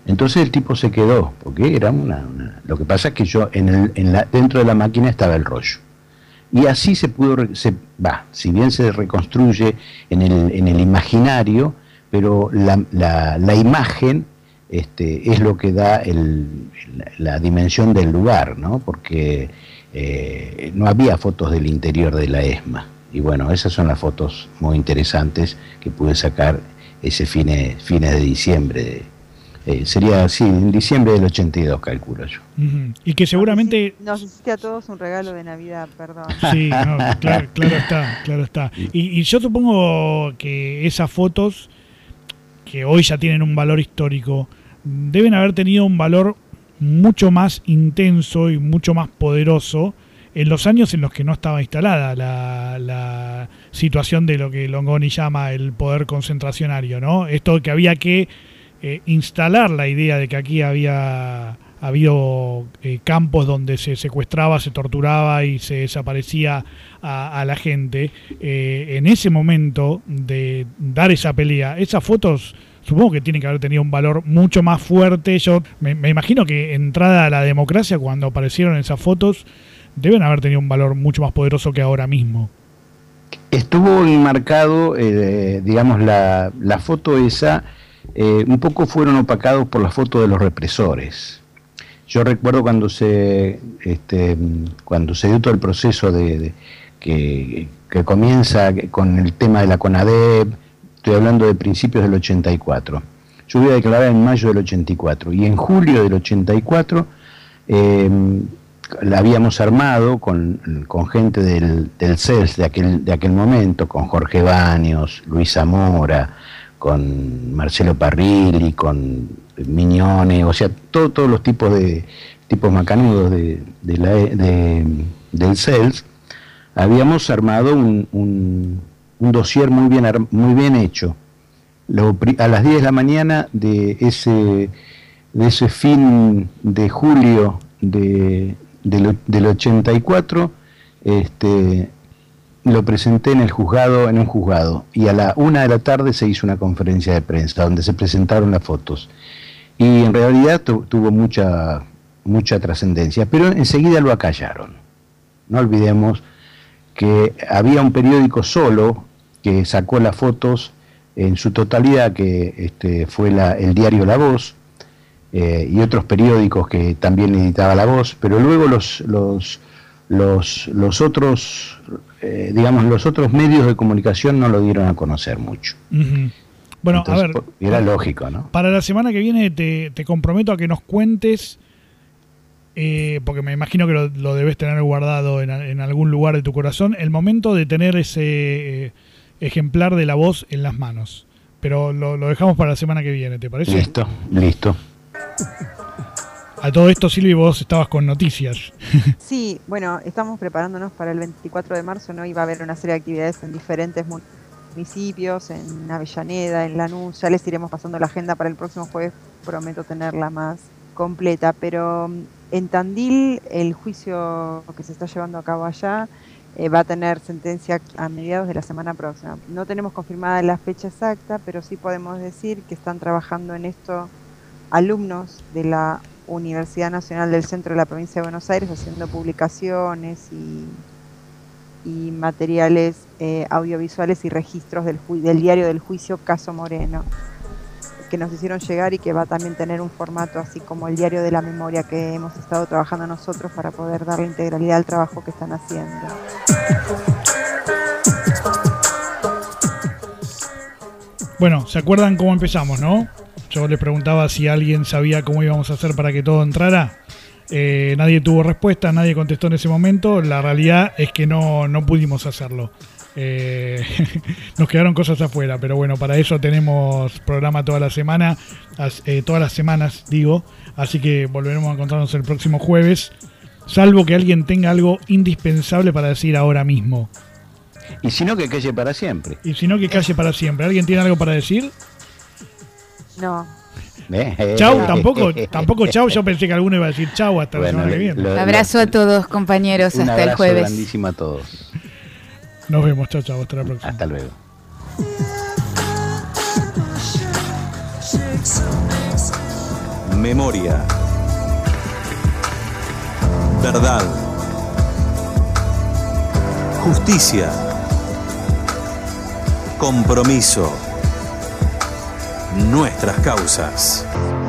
Entonces el tipo se quedó, porque era lo que pasa es que yo dentro de la máquina estaba el rollo. Y así se pudo, si bien se reconstruye en el imaginario, pero la imagen es lo que da la dimensión del lugar, ¿no? Porque no había fotos del interior de la ESMA. Y bueno, esas son las fotos muy interesantes que pude sacar ese fines de diciembre. Sería así, en diciembre del 82, calculo yo. Y que seguramente... Nos hiciste a todos un regalo de Navidad, perdón. Sí, no, claro está. Y yo supongo que esas fotos, que hoy ya tienen un valor histórico, deben haber tenido un valor mucho más intenso y mucho más poderoso en los años en los que no estaba instalada la situación de lo que Longoni llama el poder concentracionario, ¿no? Esto que había que instalar la idea de que aquí había habido campos donde se secuestraba, se torturaba y se desaparecía a la gente. En ese momento de dar esa pelea, esas fotos supongo que tienen que haber tenido un valor mucho más fuerte. Yo me imagino que entrada a la democracia, cuando aparecieron esas fotos, deben haber tenido un valor mucho más poderoso que ahora mismo. Estuvo enmarcado, digamos, la foto esa, un poco fueron opacados por la foto de los represores. Yo recuerdo cuando se dio todo el proceso que comienza con el tema de la CONADEP. Estoy hablando de principios del 84. Yo voy a declarar en mayo del 84 y en julio del 84 la habíamos armado con gente del CELS de aquel momento, con Jorge Baños, Luis Zamora, con Marcelo Parrilli, con Miñone, o sea, todos los tipos macanudos del CELS. Habíamos armado un dossier muy bien hecho. A las 10 de la mañana de ese fin de julio del 84, lo presenté en un juzgado, y a la 1 de la tarde se hizo una conferencia de prensa donde se presentaron las fotos, y en realidad tuvo mucha trascendencia, pero enseguida lo acallaron. No olvidemos que había un periódico solo que sacó las fotos en su totalidad, que fue el diario La Voz, y otros periódicos que también editaba La Voz, pero luego los otros, digamos, los otros medios de comunicación no lo dieron a conocer mucho. Bueno, entonces, a ver, era lógico, ¿no? Para la semana que viene te comprometo a que nos cuentes, porque me imagino que lo debes tener guardado en algún lugar de tu corazón, el momento de tener ese ejemplar de La Voz en las manos. Pero lo dejamos para la semana que viene, ¿te parece? Listo. A todo esto, Silvi, vos estabas con noticias. Sí, bueno, estamos preparándonos para el 24 de marzo, ¿no? Y va a haber una serie de actividades en diferentes municipios, en Avellaneda, en Lanús. Ya les iremos pasando la agenda para el próximo jueves, prometo tenerla más completa. Pero en Tandil, el juicio que se está llevando a cabo allá va a tener sentencia a mediados de la semana próxima. No tenemos confirmada la fecha exacta, pero sí podemos decir que están trabajando en esto alumnos de la Universidad Nacional del Centro de la Provincia de Buenos Aires, haciendo publicaciones y materiales audiovisuales y registros del diario del juicio Caso Moreno, que nos hicieron llegar y que va a también tener un formato así como el diario de la memoria que hemos estado trabajando nosotros para poder darle integralidad al trabajo que están haciendo. Bueno, ¿se acuerdan cómo empezamos, no? Yo les preguntaba si alguien sabía cómo íbamos a hacer para que todo entrara. Nadie tuvo respuesta, nadie contestó en ese momento. La realidad es que no pudimos hacerlo. Nos quedaron cosas afuera, pero bueno, para eso tenemos programa toda la semana, todas las semanas digo, así que volveremos a encontrarnos el próximo jueves, salvo que alguien tenga algo indispensable para decir ahora mismo. Y si no, que calle para siempre. ¿Alguien tiene algo para decir? No. Chau, tampoco chau. Yo pensé que alguno iba a decir chau hasta la semana que viene. Abrazo a todos, compañeros, hasta el jueves. Un abrazo grandísimo a todos. Nos vemos, chau, hasta la próxima. Hasta luego. memoria. Verdad. Justicia. Compromiso. Nuestras causas.